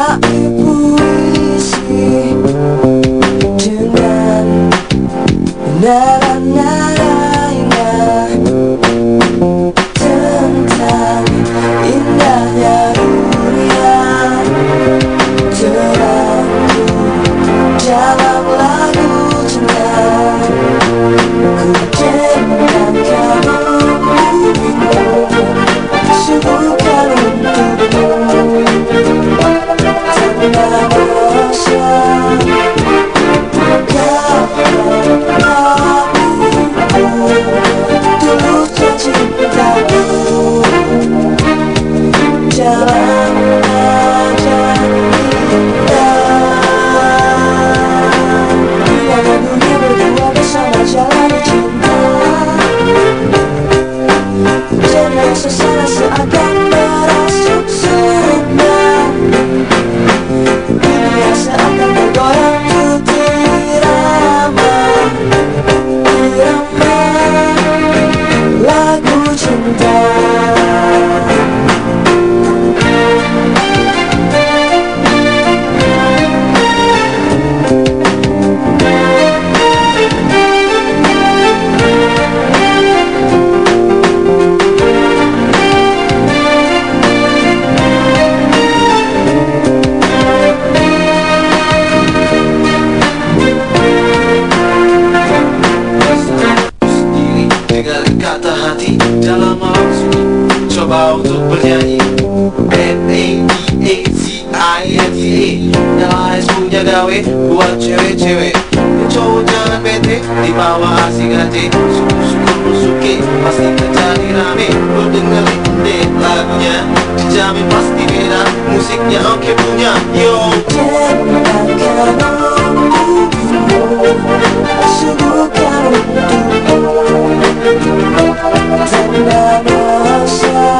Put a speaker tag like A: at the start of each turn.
A: puisi dengan nada-nada indah tentang indahnya dunia. Terangku dalam lagu cinta, ku jadikan kamu suguhkan untukmu tanpa dosa. Kau tulusnya cintaku dalam nada indah. Dia dan dunia berdua bersama jalani cinta. Jadi sesana seakan merasuk surga. Dunia seakan bergoyang untuk irama lagu cinta.
B: Dengan kata hati dalam malam sunyi, coba untuk bernyanyi. N-A-D-A-C-I-N-T-A Nyalain punya gawe buat cewek-cewek. Cowok jangan bete, di bawah asing aja. Syukur-syukur musuke, pasti terjadi rame. Lo dengerin deh lagunya, dijamin pasti beda. Musiknya oke punya, yo.
A: Suguhkan untukmu tanda dosa.